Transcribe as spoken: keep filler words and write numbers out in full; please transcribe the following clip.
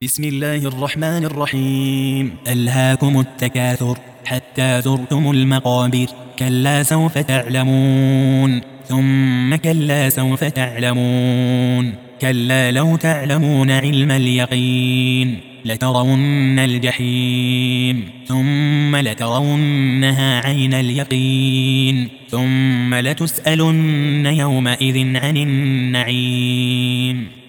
بسم الله الرحمن الرحيم. ألهاكم التكاثر حتى زرتم المقابر. كلا سوف تعلمون ثم كلا سوف تعلمون. كلا لو تعلمون علم اليقين لترون الجحيم ثم لترونها عين اليقين ثم لتسألن يومئذ عن النعيم.